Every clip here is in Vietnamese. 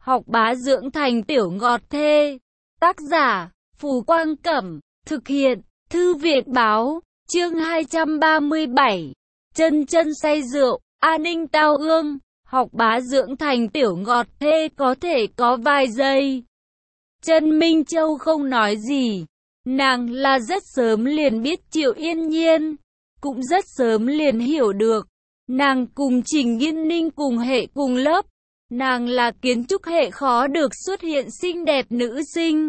học bá dưỡng thành tiểu ngọt thê. Tác giả, Phù Quang Cẩm, thực hiện, Thư viện Báo, chương 237, chân chân say rượu, An Ninh Tao Ương, học bá dưỡng thành tiểu ngọt thê có thể có vài giây. Trần Minh Châu không nói gì, nàng là rất sớm liền biết Triệu Yên Nhiên, cũng rất sớm liền hiểu được, nàng cùng Trình Nghiên Ninh cùng hệ cùng lớp, nàng là kiến trúc hệ khó được xuất hiện xinh đẹp nữ sinh.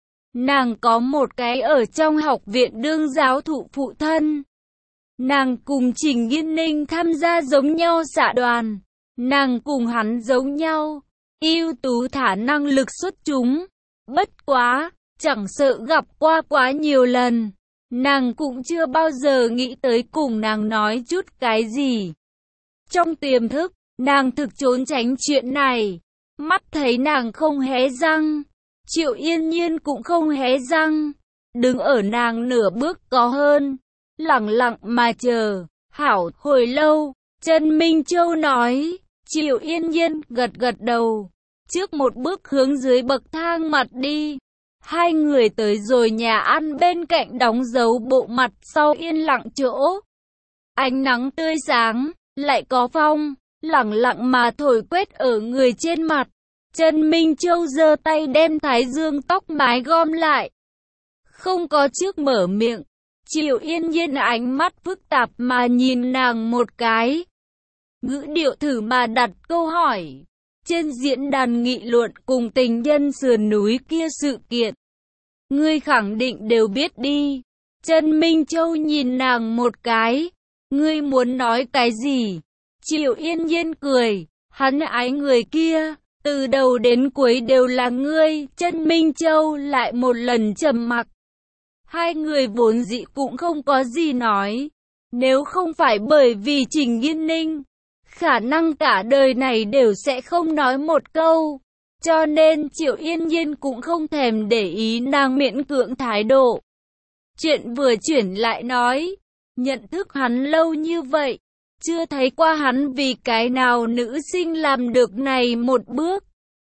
Nàng có một cái ở trong học viện đương giáo thụ phụ thân. Nàng cùng Trình Nghiên Ninh tham gia giống nhau xã đoàn, nàng cùng hắn giống nhau, ưu tú thả năng lực xuất chúng. Bất quá, chẳng sợ gặp qua quá nhiều lần, nàng cũng chưa bao giờ nghĩ tới cùng nàng nói chút cái gì. Trong tiềm thức, nàng thực trốn tránh chuyện này, mắt thấy nàng không hé răng, Triệu Yên Nhiên cũng không hé răng, đứng ở nàng nửa bước có hơn, lặng lặng mà chờ. Hảo, hồi lâu, Trần Minh Châu nói. Triệu Yên Nhiên gật gật đầu, trước một bước hướng dưới bậc thang mặt đi. Hai người tới rồi nhà ăn bên cạnh đóng dấu bộ mặt sau yên lặng chỗ. Ánh nắng tươi sáng, lại có phong, lặng lặng mà thổi quét ở người trên mặt. Trần Minh Châu giơ tay đem thái dương tóc mái gom lại. Không có trước mở miệng, Triệu Yên Nhiên ánh mắt phức tạp mà nhìn nàng một cái. Ngữ điệu thử mà đặt câu hỏi. Trên diễn đàn nghị luận cùng tình nhân sườn núi kia sự kiện, ngươi khẳng định đều biết đi. Trần Minh Châu nhìn nàng một cái. Ngươi muốn nói cái gì? Triệu Yên Nhiên cười. Hắn ái người kia, từ đầu đến cuối đều là ngươi. Trần Minh Châu lại một lần trầm mặc. Hai người vốn dĩ cũng không có gì nói. Nếu không phải bởi vì Trình Nghiên Ninh, khả năng cả đời này đều sẽ không nói một câu. Cho nên Triệu Yên Nhiên cũng không thèm để ý nàng miễn cưỡng thái độ. Chuyện vừa chuyển lại nói, nhận thức hắn lâu như vậy, chưa thấy qua hắn vì cái nào nữ sinh làm được này một bước.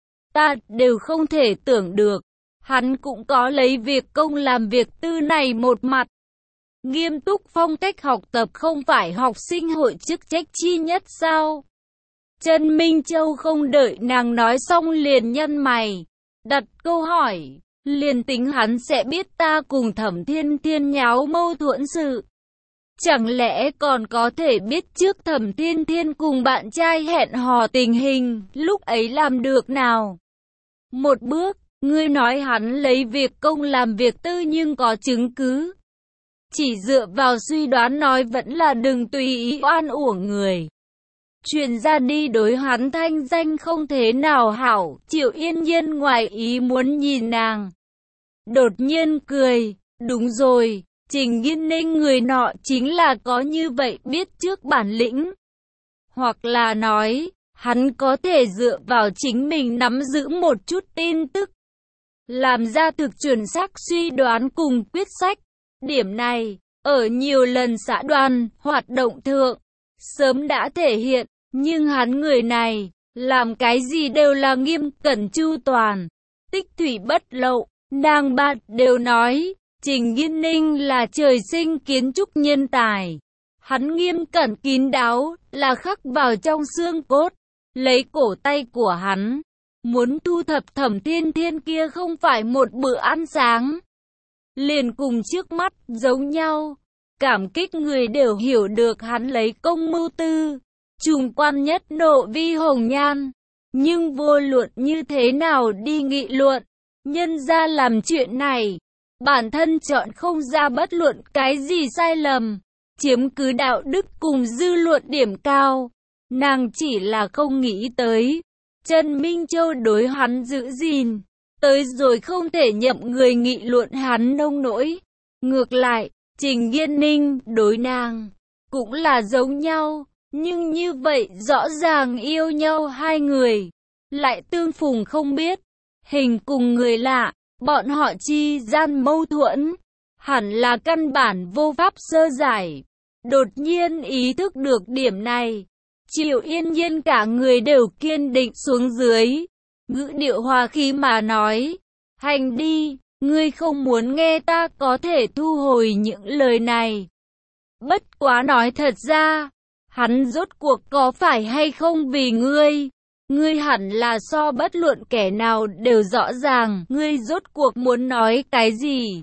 Ta đều không thể tưởng được, hắn cũng có lấy việc công làm việc tư này một mặt. Nghiêm túc phong cách học tập không phải học sinh hội chức trách chi nhất sao? Trần Minh Châu không đợi nàng nói xong liền nhăn mày, đặt câu hỏi, liền tính hắn sẽ biết ta cùng Thẩm Thiên Thiên nháo mâu thuẫn sự. Chẳng lẽ còn có thể biết trước Thẩm Thiên Thiên cùng bạn trai hẹn hò tình hình, lúc ấy làm được nào? Một bước, ngươi nói hắn lấy việc công làm việc tư nhưng có chứng cứ. Chỉ dựa vào suy đoán nói vẫn là đừng tùy ý oan uổng người. Truyền ra đi đối hắn thanh danh không thế nào hảo. Triệu Yên Nhiên ngoài ý muốn nhìn nàng, đột nhiên cười. Đúng rồi, Trình Nghiên Ninh người nọ chính là có như vậy biết trước bản lĩnh. Hoặc là nói, hắn có thể dựa vào chính mình nắm giữ một chút tin tức, làm ra thực chuẩn xác suy đoán cùng quyết sách. Điểm này, ở nhiều lần xã đoàn, hoạt động thượng, sớm đã thể hiện, nhưng hắn người này, làm cái gì đều là nghiêm cẩn chu toàn, tích thủy bất lậu. Nàng bạn đều nói, Trình Nghiên Ninh là trời sinh kiến trúc nhân tài. Hắn nghiêm cẩn kín đáo, là khắc vào trong xương cốt. Lấy cổ tay của hắn, muốn thu thập Thẩm Thiên Thiên kia không phải một bữa ăn sáng. Liền cùng trước mắt giống nhau, cảm kích người đều hiểu được hắn lấy công mưu tư, trùng quan nhất nộ vi hồng nhan. Nhưng vô luận như thế nào đi nghị luận, nhân ra làm chuyện này, bản thân chọn không ra bất luận cái gì sai lầm, chiếm cứ đạo đức cùng dư luận điểm cao. Nàng chỉ là không nghĩ tới, Trần Minh Châu đối hắn giữ gìn, tới rồi không thể nhậm người nghị luận hắn nông nỗi. Ngược lại, Trình Nghiên Ninh đối nàng cũng là giống nhau, nhưng như vậy rõ ràng yêu nhau hai người, lại tương phùng không biết, hình cùng người lạ, bọn họ chi gian mâu thuẫn, hẳn là căn bản vô pháp sơ giải. Đột nhiên ý thức được điểm này, Triệu Yên Nhiên cả người đều kiên định xuống dưới. ngữ điệu hòa khí mà nói, hành đi, ngươi không muốn nghe ta có thể thu hồi những lời này. Bất quá nói thật ra, hắn rốt cuộc có phải hay không vì ngươi hẳn là so bất luận kẻ nào đều rõ ràng, ngươi rốt cuộc muốn nói cái gì.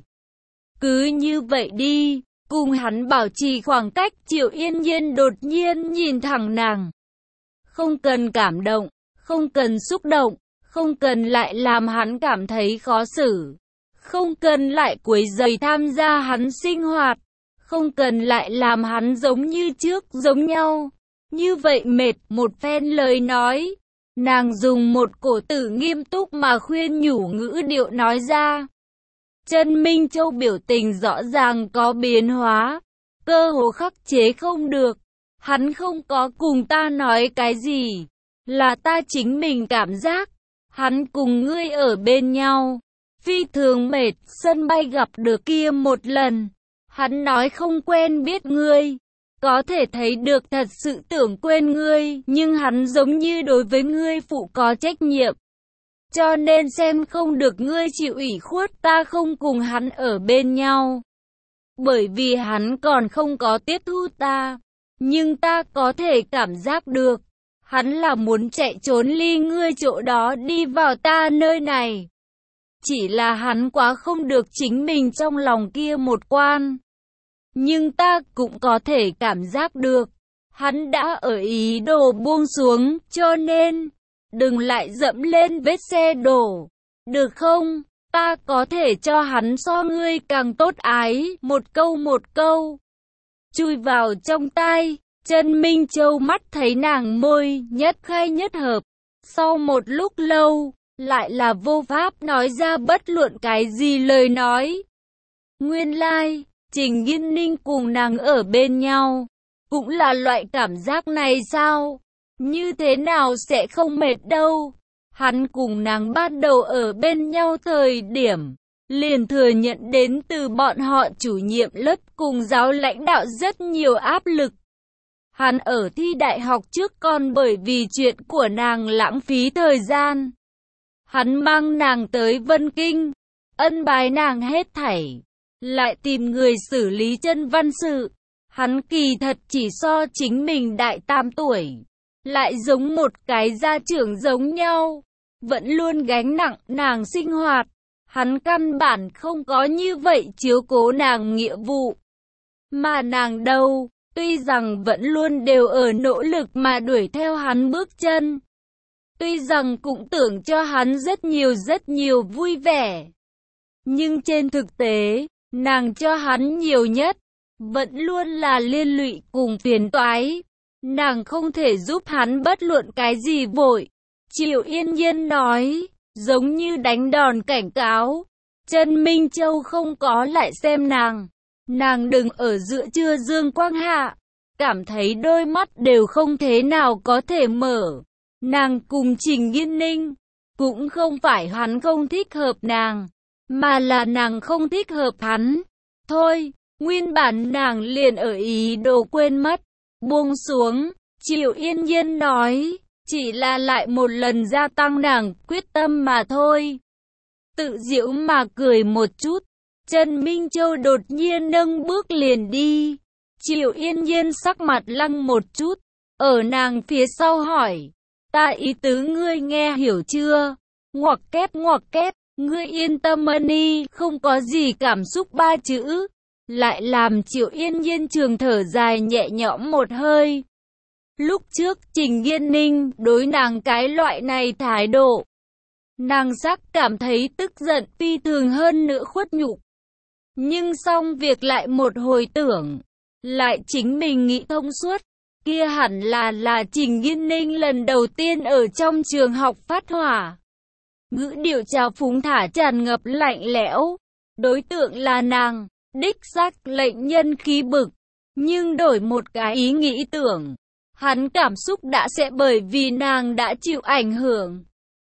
Cứ như vậy đi, cùng hắn bảo trì khoảng cách. Triệu Yên Nhiên đột nhiên nhìn thẳng nàng. Không cần cảm động, không cần xúc động, không cần lại làm hắn cảm thấy khó xử, không cần lại quấy rầy tham gia hắn sinh hoạt, không cần lại làm hắn giống như trước giống nhau. Như vậy mệt. Một phen lời nói, nàng dùng một cổ tử nghiêm túc mà khuyên nhủ ngữ điệu nói ra. Chân Minh Châu biểu tình rõ ràng có biến hóa, cơ hồ khắc chế không được. Hắn không có cùng ta nói cái gì, là ta chính mình cảm giác. Hắn cùng ngươi ở bên nhau, phi thường mệt. Sân bay gặp được kia một lần, hắn nói không quen biết ngươi, có thể thấy được thật sự tưởng quên ngươi, nhưng hắn giống như đối với ngươi phụ có trách nhiệm. Cho nên xem không được ngươi chịu ủy khuất ta không cùng hắn ở bên nhau. Bởi vì hắn còn không có tiếp thu ta, nhưng ta có thể cảm giác được, hắn là muốn chạy trốn ly ngươi chỗ đó đi vào ta nơi này. Chỉ là hắn quá không được chính mình trong lòng kia một quan. Nhưng ta cũng có thể cảm giác được, hắn đã ở ý đồ buông xuống, cho nên đừng lại dẫm lên vết xe đổ, được không? Ta có thể cho hắn so ngươi càng tốt ái. Một câu chui vào trong tai. Chân Minh Châu mắt thấy nàng môi nhất khai nhất hợp, sau một lúc lâu lại là vô pháp nói ra bất luận cái gì lời nói. Nguyên lai Trình Nghiên Ninh cùng nàng ở bên nhau cũng là loại cảm giác này sao? Như thế nào sẽ không mệt đâu? Hắn cùng nàng ban đầu ở bên nhau thời điểm, liền thừa nhận đến từ bọn họ chủ nhiệm lớp cùng giáo lãnh đạo rất nhiều áp lực. Hắn ở thi đại học trước còn bởi vì chuyện của nàng lãng phí thời gian. Hắn mang nàng tới Vân Kinh, ân bái nàng hết thảy, lại tìm người xử lý chân văn sự. Hắn kỳ thật chỉ so chính mình đại 8 tuổi, lại giống một cái gia trưởng giống nhau, vẫn luôn gánh nặng nàng sinh hoạt. Hắn căn bản không có như vậy chiếu cố nàng nghĩa vụ. Mà nàng đâu, tuy rằng vẫn luôn đều ở nỗ lực mà đuổi theo hắn bước chân. Tuy rằng cũng tưởng cho hắn rất nhiều vui vẻ. Nhưng trên thực tế, nàng cho hắn nhiều nhất, vẫn luôn là liên lụy cùng phiền toái. Nàng không thể giúp hắn bất luận cái gì vội. Triệu Yên Nhiên nói, giống như đánh đòn cảnh cáo. Chân Minh Châu không có lại xem nàng. Nàng đừng ở giữa trưa dương quang hạ, cảm thấy đôi mắt đều không thế nào có thể mở. Nàng cùng Trình Nghiên Ninh, cũng không phải hắn không thích hợp nàng, mà là nàng không thích hợp hắn. Thôi, nguyên bản nàng liền ở ý đồ quên mất, buông xuống. Triệu Yên Nhiên nói, chỉ là lại một lần gia tăng nàng quyết tâm mà thôi. Tự giễu mà cười một chút, Trần Minh Châu đột nhiên nâng bước liền đi. Triệu Yên Nhiên sắc mặt lăng một chút, ở nàng phía sau hỏi, ta ý tứ ngươi nghe hiểu chưa? Ngoặc kép, ngươi yên tâm đi, không có gì cảm xúc 3 chữ. Lại làm Triệu Yên Nhiên trường thở dài nhẹ nhõm một hơi. Lúc trước Trình Nghiên Ninh đối nàng cái loại này thái độ, nàng sắc cảm thấy tức giận phi thường hơn nữa khuất nhục. Nhưng xong việc lại một hồi tưởng, lại chính mình nghĩ thông suốt, kia hẳn là Trình Nghiên Ninh lần đầu tiên ở trong trường học phát hỏa. Ngữ điệu trào phúng thả tràn ngập lạnh lẽo, đối tượng là nàng, đích xác lệnh nhân khí bực, nhưng đổi một cái ý nghĩ tưởng, hắn cảm xúc đã sẽ bởi vì nàng đã chịu ảnh hưởng.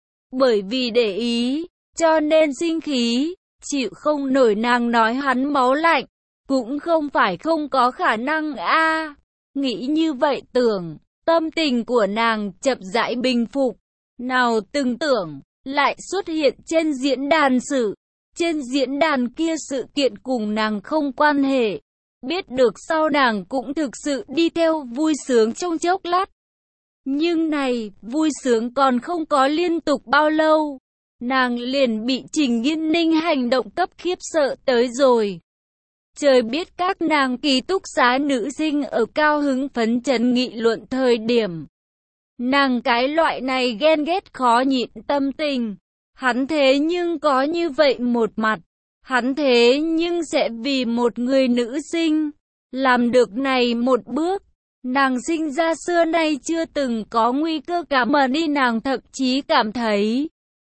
Bởi vì để ý, cho nên sinh khí, chịu không nổi nàng nói hắn máu lạnh, cũng không phải không có khả năng a. Nghĩ như vậy tưởng, tâm tình của nàng chậm rãi bình phục. Nào từng tưởng, lại xuất hiện trên diễn đàn sự. Trên diễn đàn kia sự kiện cùng nàng không quan hệ. Biết được sau nàng cũng thực sự đi theo vui sướng trong chốc lát. Nhưng này, vui sướng còn không có liên tục bao lâu. Nàng liền bị Trình Nghiên Ninh hành động cấp khiếp sợ tới rồi. Trời biết các nàng ký túc xá nữ sinh ở cao hứng phấn chấn nghị luận thời điểm. Nàng cái loại này ghen ghét khó nhịn tâm tình. Hắn thế nhưng có như vậy một mặt. Hắn thế nhưng sẽ vì một người nữ sinh làm được này một bước. Nàng sinh ra xưa nay chưa từng có nguy cơ cả mà đi, nàng thậm chí cảm thấy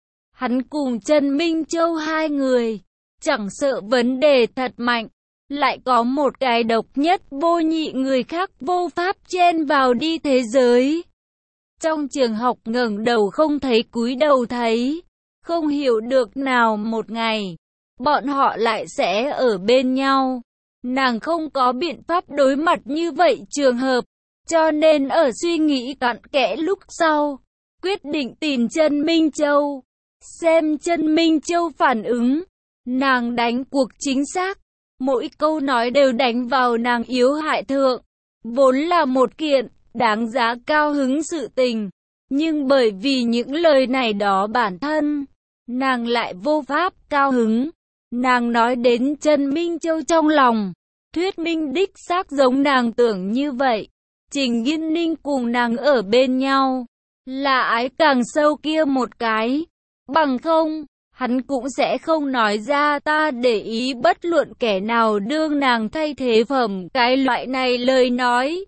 hắn cùng Trần Minh Châu hai người chẳng sợ vấn đề thật mạnh, lại có một cái độc nhất vô nhị người khác vô pháp chen vào đi thế giới. Trong trường học ngẩng đầu không thấy cúi đầu thấy, không hiểu được nào một ngày bọn họ lại sẽ ở bên nhau. Nàng không có biện pháp đối mặt như vậy trường hợp, cho nên ở suy nghĩ cặn kẽ lúc sau, quyết định tìm Trần Minh Châu, xem Trần Minh Châu phản ứng. Nàng đánh cuộc chính xác, mỗi câu nói đều đánh vào nàng yếu hại thượng, vốn là một kiện đáng giá cao hứng sự tình, nhưng bởi vì những lời này đó bản thân, nàng lại vô pháp cao hứng. Nàng nói đến Trần Minh Châu trong lòng, thuyết minh đích xác giống nàng tưởng như vậy. Trình Nghiên Ninh cùng nàng ở bên nhau, là ái càng sâu kia một cái. Bằng không, hắn cũng sẽ không nói ra ta để ý bất luận kẻ nào đương nàng thay thế phẩm cái loại này lời nói.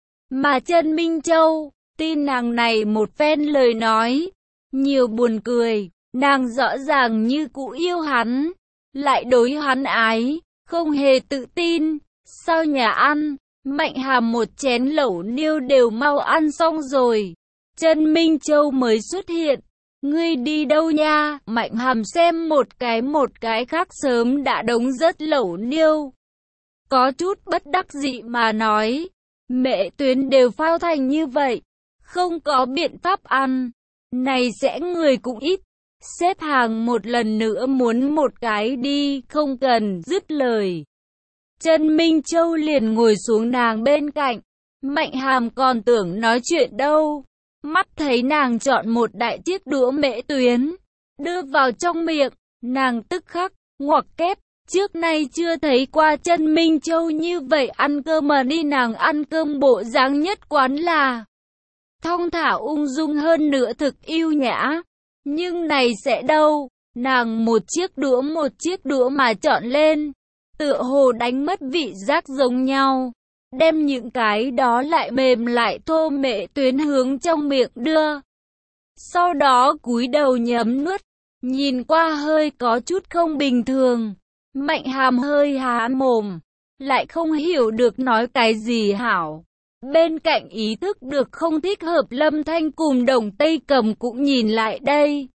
Mà Trần Minh Châu, tin nàng này một phen lời nói, nhiều buồn cười, nàng rõ ràng như cũ yêu hắn, lại đối hắn ái, không hề tự tin. Sau nhà ăn, Mạnh Hàm một chén lẩu niêu đều mau ăn xong rồi. Trần Minh Châu mới xuất hiện. Ngươi đi đâu nha? Mạnh Hàm xem một cái khác sớm đã đống rất lẩu niêu. Có chút bất đắc dĩ mà nói. Mẹ Tuyến đều phao thành như vậy. Không có biện pháp ăn. Này sẽ người cũng ít. Xếp hàng một lần nữa muốn một cái đi, không cần dứt lời. Trần Minh Châu liền ngồi xuống nàng bên cạnh. Mạnh Hàm còn tưởng nói chuyện đâu. Mắt thấy nàng chọn một đại chiếc đũa Mễ Tuyến, đưa vào trong miệng, nàng tức khắc, ngoặc kép. Trước nay chưa thấy qua Trần Minh Châu như vậy ăn cơm mà đi, nàng ăn cơm bộ dáng nhất quán là thong thả ung dung hơn nữa thực yêu nhã. Nhưng này sẽ đâu, nàng một chiếc đũa mà chọn lên, tựa hồ đánh mất vị giác giống nhau. Đem những cái đó lại mềm lại thô Mễ Tuyến hướng trong miệng đưa. Sau đó cúi đầu nhấm nuốt, nhìn qua hơi có chút không bình thường. Mạnh Hàm hơi há mồm, lại không hiểu được nói cái gì hảo. Bên cạnh ý thức được không thích hợp Lâm Thanh cùng Đồng Tây Cầm cũng nhìn lại đây.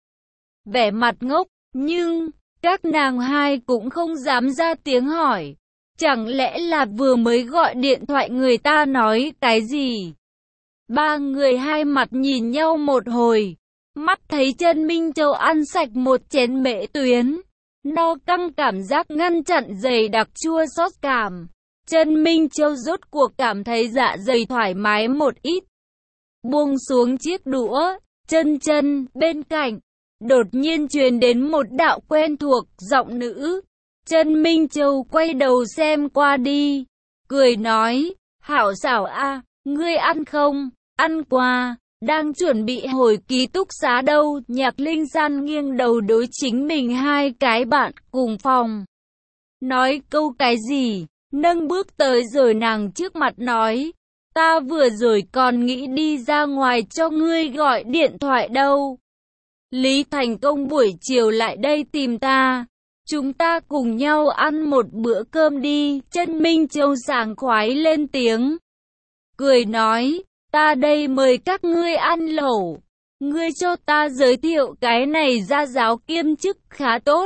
Vẻ mặt ngốc, nhưng các nàng hai cũng không dám ra tiếng hỏi. Chẳng lẽ là vừa mới gọi điện thoại người ta nói cái gì? Ba người hai mặt nhìn nhau một hồi. Mắt thấy Trần Minh Châu ăn sạch một chén Mễ Tuyến. No căng cảm giác ngăn chặn dày đặc chua xót cảm. Trần Minh Châu rốt cuộc cảm thấy dạ dày thoải mái một ít. Buông xuống chiếc đũa, chân bên cạnh. Đột nhiên truyền đến một đạo quen thuộc giọng nữ. Trần Minh Châu quay đầu xem qua đi, cười nói, hảo xảo a, ngươi ăn không? Ăn qua, đang chuẩn bị hồi ký túc xá đâu. Nhạc Linh San nghiêng đầu đối chính mình hai cái bạn cùng phòng. Nói câu cái gì? Nâng bước tới rồi nàng trước mặt nói, ta vừa rồi còn nghĩ đi ra ngoài cho ngươi gọi điện thoại đâu. Lý Thành Công buổi chiều lại đây tìm ta. Chúng ta cùng nhau ăn một bữa cơm đi. Trần Minh Châu sảng khoái lên tiếng. Cười nói, ta đây mời các ngươi ăn lẩu. Ngươi cho ta giới thiệu cái này gia giáo kiêm chức khá tốt.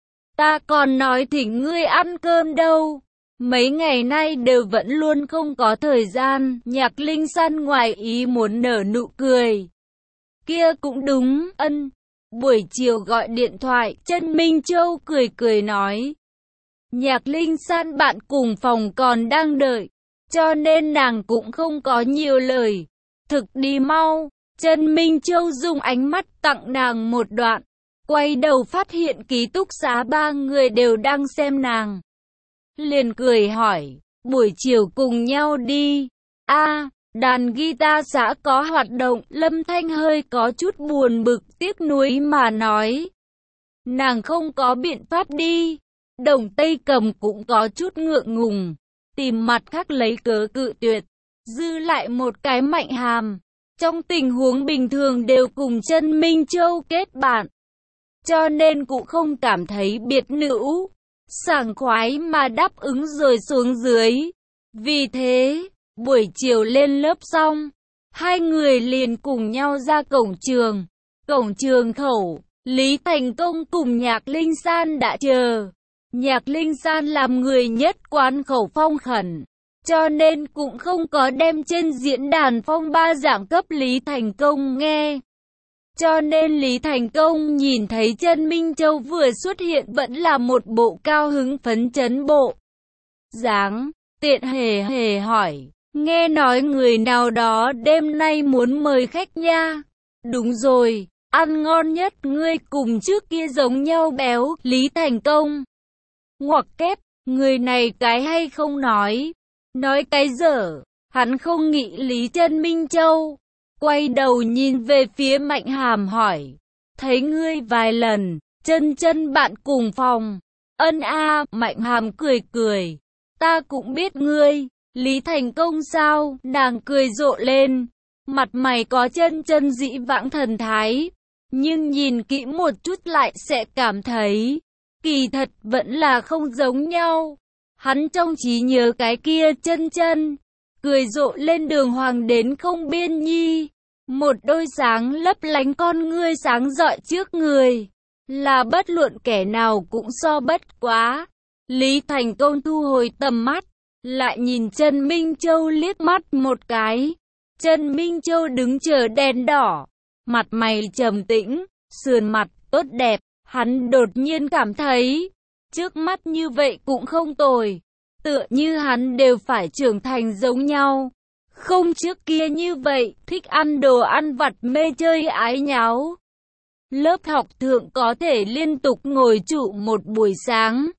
Ta còn nói thỉnh ngươi ăn cơm đâu. Mấy ngày nay đều vẫn luôn không có thời gian. Nhạc Linh San ngoài ý muốn nở nụ cười. Kia cũng đúng, ân. Buổi chiều gọi điện thoại, Trần Minh Châu cười cười nói. Nhạc Linh San bạn cùng phòng còn đang đợi, cho nên nàng cũng không có nhiều lời. Thực đi mau. Trần Minh Châu dùng ánh mắt tặng nàng một đoạn. Quay đầu phát hiện ký túc xá ba người đều đang xem nàng. Liền cười hỏi, buổi chiều cùng nhau đi. Đàn guitar xã có hoạt động. Lâm Thanh hơi có chút buồn bực tiếc nuối mà nói. Nàng không có biện pháp đi. Đồng Tây Cầm cũng có chút ngượng ngùng, tìm mặt khác lấy cớ cự tuyệt. Dư lại một cái Mạnh Hàm, trong tình huống bình thường đều cùng Trần Minh Châu kết bạn, cho nên cũng không cảm thấy biệt nữ, sảng khoái mà đáp ứng rồi xuống dưới. Vì thế, buổi chiều lên lớp xong, hai người liền cùng nhau ra cổng trường. Cổng trường khẩu, Lý Thành Công cùng Nhạc Linh San đã chờ. Nhạc Linh San làm người nhất quán khẩu phong khẩn, cho nên cũng không có đem trên diễn đàn phong ba giảng cấp Lý Thành Công nghe. Cho nên Lý Thành Công nhìn thấy Trần Minh Châu vừa xuất hiện vẫn là một bộ cao hứng phấn chấn bộ dáng, tiện hề hề hỏi, nghe nói người nào đó đêm nay muốn mời khách nha. Đúng rồi, ăn ngon nhất, ngươi cùng trước kia giống nhau béo. Lý Thành Công ngoặc kép, người này cái hay không nói cái dở. Hắn không nghĩ Lý Trần Minh Châu quay đầu nhìn về phía Mạnh Hàm hỏi, thấy ngươi vài lần, chân bạn cùng phòng. Mạnh Hàm cười cười, ta cũng biết ngươi. Lý Thành Công sao? Nàng cười rộ lên, mặt mày có chân dĩ vãng thần thái, nhưng nhìn kỹ một chút lại sẽ cảm thấy kỳ thật vẫn là không giống nhau. Hắn trong trí nhớ cái kia chân cười rộ lên đường hoàng đến không biên nhi, một đôi sáng lấp lánh con ngươi sáng rọi trước người, là bất luận kẻ nào cũng so bất quá. Lý Thành Công thu hồi tầm mắt, lại nhìn Trần Minh Châu liếc mắt một cái. Trần Minh Châu đứng chờ đèn đỏ, mặt mày trầm tĩnh, sườn mặt tốt đẹp. Hắn đột nhiên cảm thấy, trước mắt như vậy cũng không tồi, tựa như hắn đều phải trưởng thành giống nhau. Không trước kia như vậy, thích ăn đồ ăn vặt mê chơi ái nháo. Lớp học thượng có thể liên tục ngồi trụ một buổi sáng.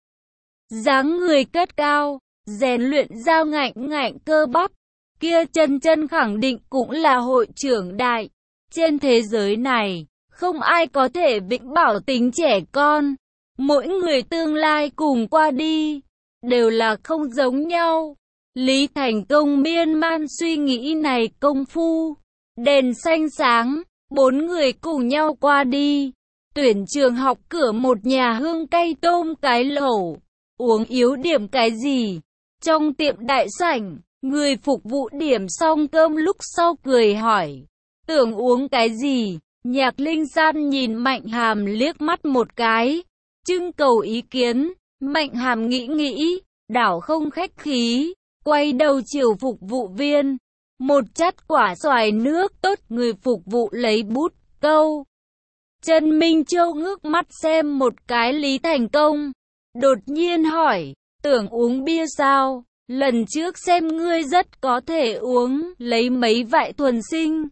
Dáng người cất cao, rèn luyện dao ngạnh cơ bắp. Kia chân khẳng định cũng là hội trưởng đại. Trên thế giới này, không ai có thể vĩnh bảo tính trẻ con. Mỗi người tương lai cùng qua đi, đều là không giống nhau. Lý Thành Công miên man suy nghĩ này công phu. Đèn xanh sáng, bốn người cùng nhau qua đi. Tuyển trường học cửa một nhà hương cay tôm cái lẩu. Uống yếu điểm cái gì? Trong tiệm đại sảnh, người phục vụ điểm xong cơm lúc sau cười hỏi, tưởng uống cái gì? Nhạc Linh San nhìn Mạnh Hàm liếc mắt một cái, trưng cầu ý kiến. Mạnh Hàm nghĩ, đảo không khách khí, quay đầu chiều phục vụ viên, một chắt quả xoài nước tốt. Người phục vụ lấy bút câu. Trần Minh Châu ngước mắt xem một cái Lý Thành Công, đột nhiên hỏi, tưởng uống bia sao? Lần trước xem ngươi rất có thể uống, lấy mấy vại thuần sinh.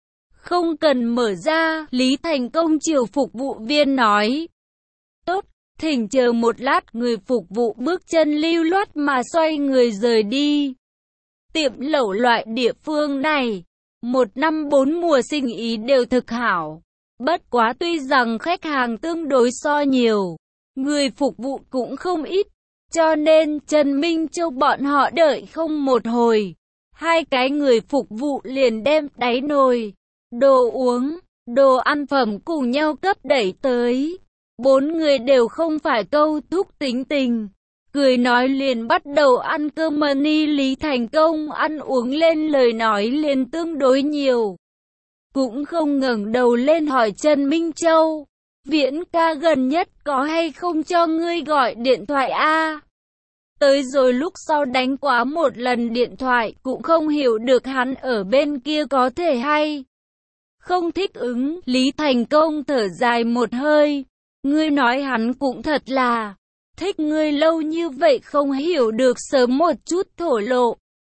Không cần mở ra. Lý Thành Công chiều phục vụ viên nói. Tốt, thỉnh chờ một lát. Người phục vụ bước chân lưu loát mà xoay người rời đi. Tiệm lẩu loại địa phương này, một năm bốn mùa sinh ý đều thực hảo. Bất quá tuy rằng khách hàng tương đối so nhiều, người phục vụ cũng không ít, cho nên Trần Minh Châu bọn họ đợi không một hồi, hai cái người phục vụ liền đem đáy nồi, đồ uống, đồ ăn phẩm cùng nhau cấp đẩy tới. Bốn người đều không phải câu thúc tính tình, cười nói liền bắt đầu ăn cơm. Mani Lý Thành Công ăn uống lên lời nói liền tương đối nhiều, cũng không ngẩng đầu lên hỏi Trần Minh Châu, Viễn ca gần nhất có hay không cho ngươi gọi điện thoại a? Tới rồi lúc sau đánh quá một lần điện thoại cũng không hiểu được hắn ở bên kia có thể hay không thích ứng. Lý Thành Công thở dài một hơi. Ngươi nói hắn cũng thật là thích ngươi lâu như vậy không hiểu được sớm một chút thổ lộ.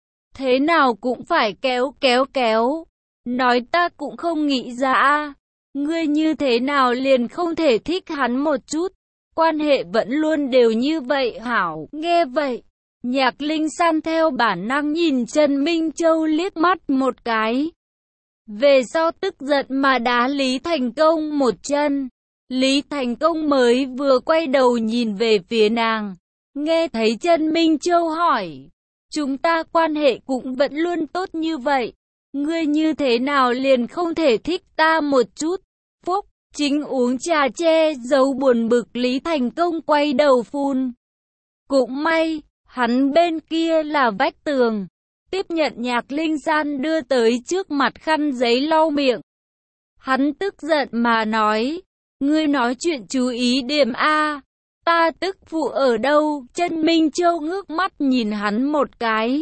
Thế nào cũng phải kéo. Nói ta cũng không nghĩ ra ngươi như thế nào liền không thể thích hắn một chút. Quan hệ vẫn luôn đều như vậy hảo. Nghe vậy, Nhạc Linh San theo bản năng nhìn Trần Minh Châu liếc mắt một cái. Về sau tức giận mà đá Lý Thành Công một chân. Lý Thành Công mới vừa quay đầu nhìn về phía nàng. Nghe thấy Trần Minh Châu hỏi. Chúng ta quan hệ cũng vẫn luôn tốt như vậy. Ngươi như thế nào liền không thể thích ta một chút? Phúc, chính uống trà che giấu buồn bực Lý Thành Công quay đầu phun. Cũng may, hắn bên kia là vách tường. Tiếp nhận Nhạc Linh San đưa tới trước mặt khăn giấy lau miệng. Hắn tức giận mà nói. Ngươi nói chuyện chú ý điểm a. Ta tức phụ ở đâu? Trần Minh Châu ngước mắt nhìn hắn một cái.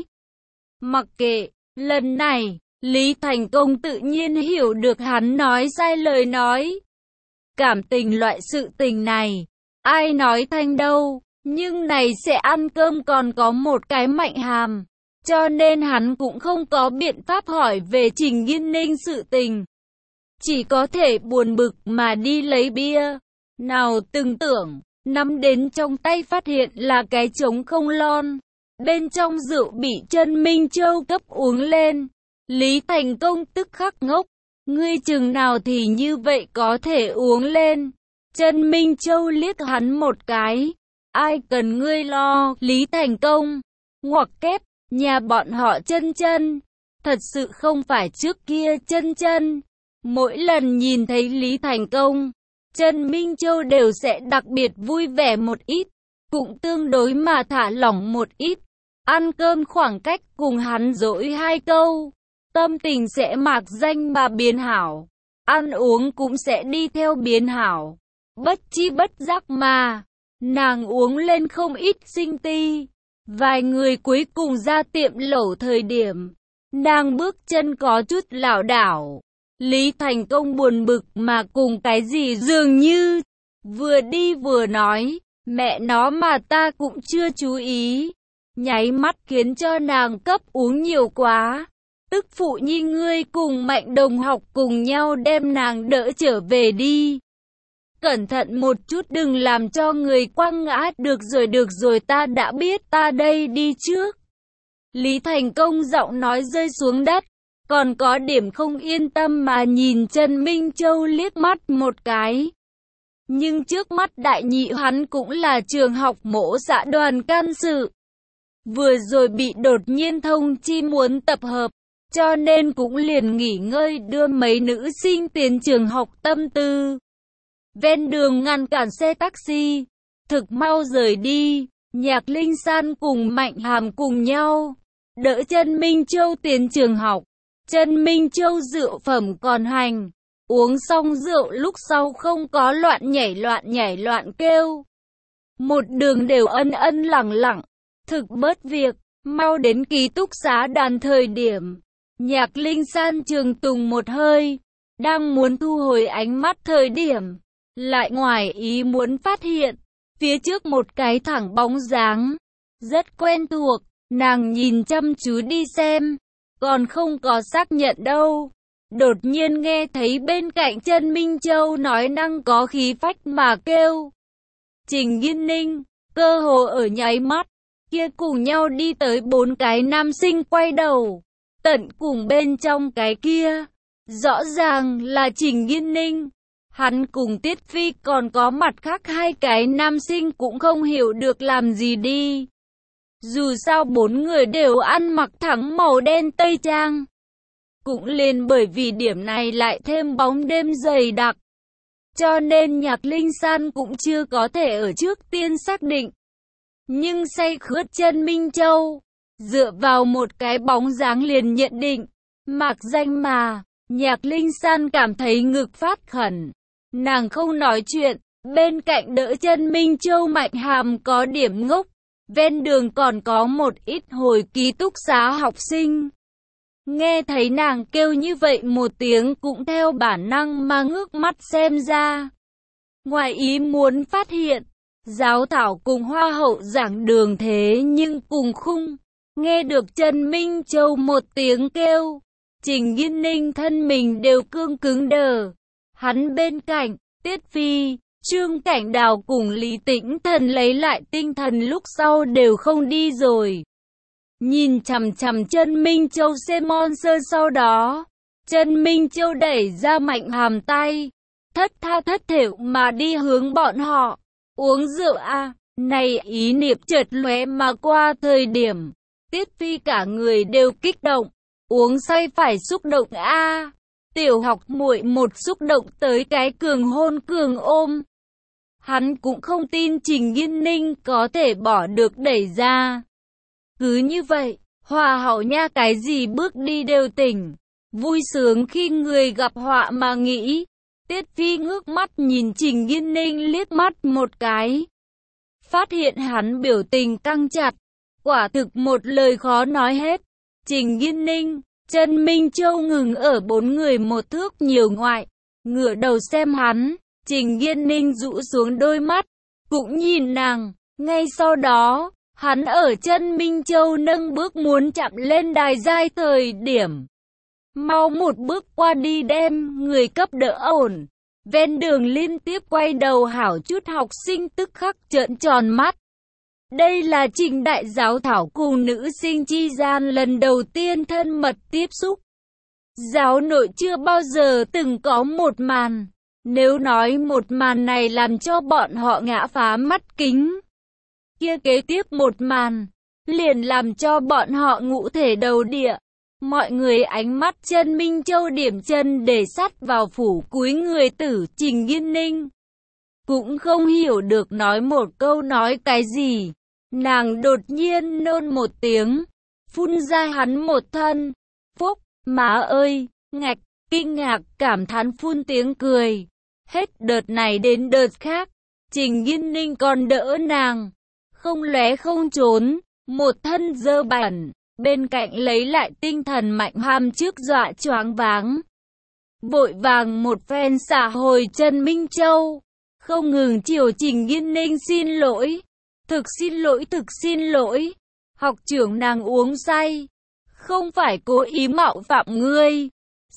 Mặc kệ, lần này, Lý Thành Công tự nhiên hiểu được hắn nói sai lời nói. Cảm tình loại sự tình này, ai nói thanh đâu, nhưng này sẽ ăn cơm còn có một cái mạnh hàm. Cho nên hắn cũng không có biện pháp hỏi về Trình Nghiên Ninh sự tình. Chỉ có thể buồn bực mà đi lấy bia. Nào từng tưởng, nắm đến trong tay phát hiện là cái trống không lon. Bên trong rượu bị Trần Minh Châu cấp uống lên. Lý Thành Công tức khắc ngốc. Ngươi chừng nào thì như vậy có thể uống lên. Trần Minh Châu liếc hắn một cái. Ai cần ngươi lo, Lý Thành Công. Ngoặc kép, nhà bọn họ Chân. Thật sự không phải trước kia Chân. Mỗi lần nhìn thấy Lý Thành Công, Trần Minh Châu đều sẽ đặc biệt vui vẻ một ít, cũng tương đối mà thả lỏng một ít. Ăn cơm khoảng cách cùng hắn dỗi hai câu, tâm tình sẽ mạc danh mà biến hảo. Ăn uống cũng sẽ đi theo biến hảo. Bất chi bất giác mà, nàng uống lên không ít sinh ti. Vài người cuối cùng ra tiệm lẩu thời điểm, nàng bước chân có chút lảo đảo. Lý Thành Công buồn bực mà cùng cái gì dường như, vừa đi vừa nói, mẹ nó mà ta cũng chưa chú ý. Nháy mắt khiến cho nàng cấp uống nhiều quá. Tức phụ nhi ngươi cùng Mạnh đồng học cùng nhau đem nàng đỡ trở về đi. Cẩn thận một chút đừng làm cho người quăng ngã. Được rồi ta đã biết, ta đây đi trước. Lý Thành Công giọng nói rơi xuống đất. Còn có điểm không yên tâm mà nhìn Trần Minh Châu liếc mắt một cái. Nhưng trước mắt đại nhị hắn cũng là trường học mỗ xã đoàn can sự. Vừa rồi bị đột nhiên thông chi muốn tập hợp, cho nên cũng liền nghỉ ngơi đưa mấy nữ sinh tiến trường học tâm tư. Ven đường ngăn cản xe taxi, thực mau rời đi, Nhạc Linh San cùng Mạnh Hàm cùng nhau, đỡ Trần Minh Châu tiến trường học. Trần Minh Châu rượu phẩm còn hành, uống xong rượu lúc sau không có loạn nhảy loạn kêu. Một đường đều ân lẳng, thực bớt việc, mau đến ký túc xá đàn thời điểm. Nhạc Linh San trường tùng một hơi, đang muốn thu hồi ánh mắt thời điểm, lại ngoài ý muốn phát hiện, phía trước một cái thẳng bóng dáng, rất quen thuộc, nàng nhìn chăm chú đi xem. Còn không có xác nhận đâu. Đột nhiên nghe thấy bên cạnh Trần Minh Châu nói năng có khí phách mà kêu. Trình Nghiên Ninh, cơ hồ ở nháy mắt, kia cùng nhau đi tới bốn cái nam sinh quay đầu. Tận cùng bên trong cái kia, rõ ràng là Trình Nghiên Ninh. Hắn cùng Tiết Phi còn có mặt khác hai cái nam sinh cũng không hiểu được làm gì đi. Dù sao bốn người đều ăn mặc thẳng màu đen tây trang. Cũng liền bởi vì điểm này lại thêm bóng đêm dày đặc. Cho nên Nhạc Linh San cũng chưa có thể ở trước tiên xác định. Nhưng say khướt Trần Minh Châu, dựa vào một cái bóng dáng liền nhận định. Mạc danh mà, Nhạc Linh San cảm thấy ngực phát khẩn. Nàng không nói chuyện, bên cạnh đỡ Trần Minh Châu Mạnh Hàm có điểm ngốc. Ven đường còn có một ít hồi ký túc xá học sinh. Nghe thấy nàng kêu như vậy một tiếng cũng theo bản năng mà ngước mắt xem ra. Ngoài ý muốn phát hiện, Giáo Thảo cùng Hoa hậu giảng đường thế nhưng cùng khung. Nghe được Trần Minh Châu một tiếng kêu, Trình Nghiên Ninh thân mình đều cương cứng đờ. Hắn bên cạnh, Tiết Phi, Trương Cảnh Đào cùng Lý Tĩnh Thần lấy lại tinh thần lúc sau đều không đi rồi. Nhìn chằm chằm Trần Minh Châu xem monster sau đó, Trần Minh Châu đẩy ra Mạnh Hàm tay, thất tha thất thểu mà đi hướng bọn họ. Uống rượu à, này ý niệm chợt lóe mà qua thời điểm. Tiết Phi cả người đều kích động, uống say phải xúc động a. Tiểu học muội một xúc động tới cái cường hôn cường ôm. Hắn cũng không tin Trình Nghiên Ninh có thể bỏ được đẩy ra. Cứ như vậy, Hoa hậu nha cái gì bước đi đều tỉnh, vui sướng khi người gặp họa mà nghĩ. Tiết Phi ngước mắt nhìn Trình Nghiên Ninh liếc mắt một cái. Phát hiện hắn biểu tình căng chặt, quả thực một lời khó nói hết. Trình Nghiên Ninh, Trần Minh Châu ngừng ở 4 người một thước nhiều ngoại, ngửa đầu xem hắn. Trình Nghiên Ninh rũ xuống đôi mắt, cũng nhìn nàng. Ngay sau đó, hắn ở Trần Minh Châu nâng bước muốn chạm lên đài giai thời điểm. Mau một bước qua đi đem người cấp đỡ ổn. Ven đường liên tiếp quay đầu hảo chút học sinh tức khắc trợn tròn mắt. Đây là Trình đại giáo thảo cùng nữ sinh chi gian lần đầu tiên thân mật tiếp xúc. Giáo nội chưa bao giờ từng có một màn. Nếu nói một màn này làm cho bọn họ ngã phá mắt kính, kia kế tiếp một màn liền làm cho bọn họ ngũ thể đầu địa. Mọi người ánh mắt Trần Minh Châu điểm chân để sát vào phủ cúi người tử Trình Nghiên Ninh. Cũng không hiểu được nói một câu nói cái gì. Nàng đột nhiên nôn một tiếng, phun ra hắn một thân. Phúc, má ơi, ngạch, kinh ngạc, cảm thán phun tiếng cười. Hết đợt này đến đợt khác, Trình Nghiên Ninh còn đỡ nàng. Không lóe không trốn, một thân dơ bẩn. Bên cạnh lấy lại tinh thần Mạnh Hàm trước dọa choáng váng. Vội vàng một phen xả hồi Trần Minh Châu. Không ngừng chiều Trình Nghiên Ninh xin lỗi. Thực xin lỗi. Học trưởng nàng uống say. Không phải cố ý mạo phạm ngươi.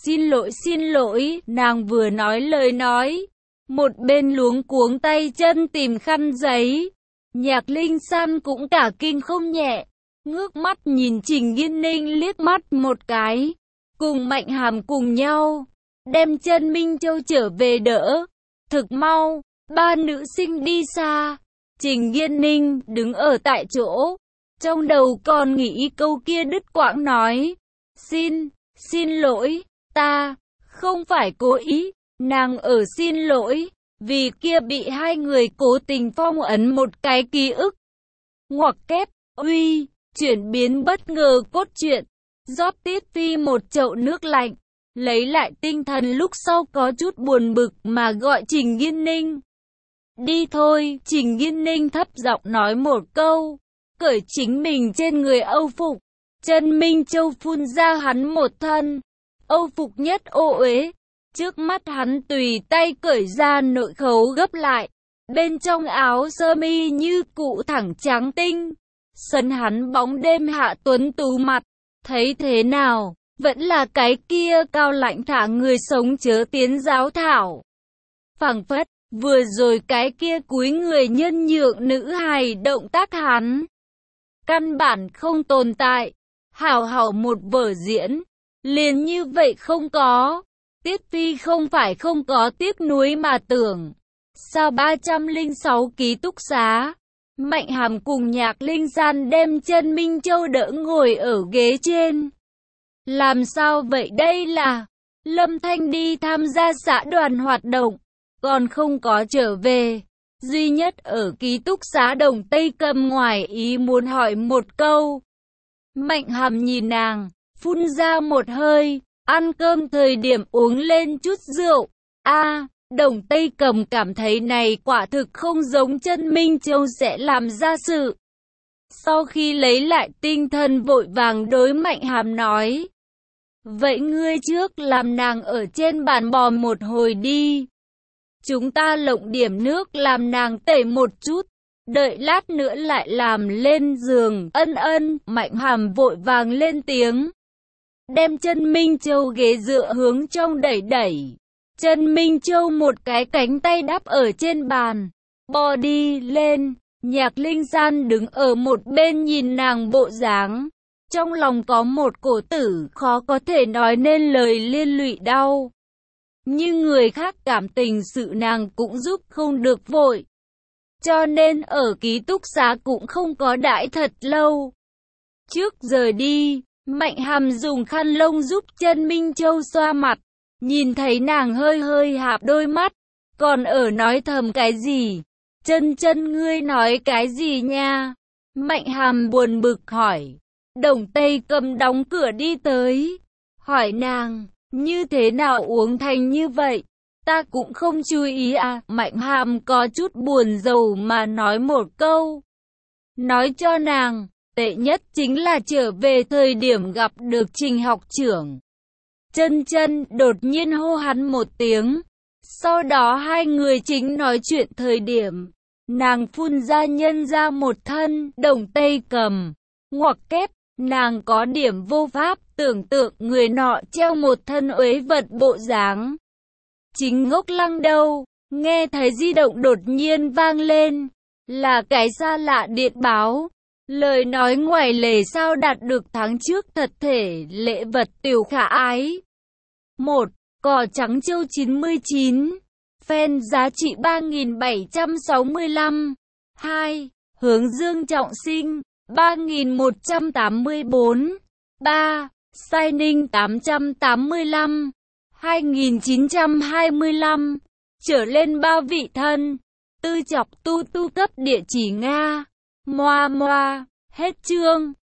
Xin lỗi. Nàng vừa nói lời nói. Một bên luống cuống tay chân tìm khăn giấy. Nhạc Linh San cũng cả kinh không nhẹ. Ngước mắt nhìn Trình Nghiên Ninh liếc mắt một cái. Cùng Mạnh Hàm cùng nhau đem Trần Minh Châu trở về đỡ. Thực mau, ba nữ sinh đi xa. Trình Nghiên Ninh đứng ở tại chỗ. Trong đầu còn nghĩ câu kia đứt quãng nói. Xin lỗi, ta không phải cố ý. Nàng ở xin lỗi, vì kia bị hai người cố tình phong ấn một cái ký ức. Ngoặc kép, uy. Chuyển biến bất ngờ cốt truyện, rót Tiết Phi một chậu nước lạnh, lấy lại tinh thần lúc sau có chút buồn bực mà gọi Trình Nghiên Ninh. Đi thôi, Trình Nghiên Ninh thấp giọng nói một câu, cởi chính mình trên người âu phục. Trần Minh Châu phun ra hắn một thân, âu phục nhất ô uế, trước mắt hắn tùy tay cởi ra nội khấu gấp lại, bên trong áo sơ mi như cụ thẳng trắng tinh. Sân hắn bóng đêm hạ tuấn tú mặt, thấy thế nào, vẫn là cái kia cao lãnh thả người sống chớ tiến giáo thảo. Phảng phất, vừa rồi cái kia cúi người nhân nhượng nữ hài động tác hắn. Căn bản không tồn tại, hảo một vở diễn, liền như vậy không có. Tiết Phi không phải không có tiếc nuối mà tưởng. Sao 306 ký túc xá? Mạnh Hàm cùng Nhạc Linh San đem Trần Minh Châu đỡ ngồi ở ghế trên. Làm sao vậy đây là? Lâm Thanh đi tham gia xã đoàn hoạt động, còn không có trở về. Duy nhất ở ký túc xá Đồng Tây Cầm ngoài ý muốn hỏi một câu. Mạnh Hàm nhìn nàng, phun ra một hơi, ăn cơm thời điểm uống lên chút rượu. Đồng Tây Cầm cảm thấy này quả thực không giống Trần Minh Châu sẽ làm ra sự. Sau khi lấy lại tinh thần vội vàng đối Mạnh Hàm nói. Vậy ngươi trước làm nàng ở trên bàn bò một hồi đi. Chúng ta lộng điểm nước làm nàng tẩy một chút. Đợi lát nữa lại làm lên giường. Ân ân, Mạnh Hàm vội vàng lên tiếng. Đem chân Minh Châu ghế dựa hướng trong đẩy đẩy. Chân Minh Châu một cái cánh tay đắp ở trên bàn. Bò đi lên. Nhạc Linh San đứng ở một bên nhìn nàng bộ dáng. Trong lòng có một cổ tử khó có thể nói nên lời liên lụy đau. Nhưng người khác cảm tình sự nàng cũng giúp không được vội. Cho nên ở ký túc xá cũng không có đãi thật lâu. Trước rời đi, Mạnh Hàm dùng khăn lông giúp chân Minh Châu xoa mặt. Nhìn thấy nàng hơi hơi hạp đôi mắt, còn ở nói thầm cái gì? Chân chân ngươi nói cái gì nha? Mạnh Hàm buồn bực hỏi. Đồng Tây Cầm đóng cửa đi tới. Hỏi nàng, như thế nào uống thành như vậy? Ta cũng không chú ý à. Mạnh Hàm có chút buồn rầu mà nói một câu. Nói cho nàng, tệ nhất chính là trở về thời điểm gặp được Trình học trưởng. Chân chân đột nhiên hô hắn một tiếng. Sau đó hai người chính nói chuyện thời điểm. Nàng phun ra nhân ra một thân Đồng Tây Cầm. Ngoặc kép, nàng có điểm vô pháp tưởng tượng người nọ treo một thân uế vật bộ dáng. Chính ngốc lăng đâu, nghe thấy di động đột nhiên vang lên. Là cái xa lạ điện báo. Lời nói ngoài lề sao đạt được tháng trước thật thể lễ vật tiểu khả ái. 1. Cỏ trắng châu 99. Fan giá trị 3.765. 2. Hướng Dương trọng sinh 3.184. 3. Sai Ninh 885. 2.925. Trở lên 3 vị thân. Tư chọc tu cấp địa chỉ Nga. Moa moa. Hết chương.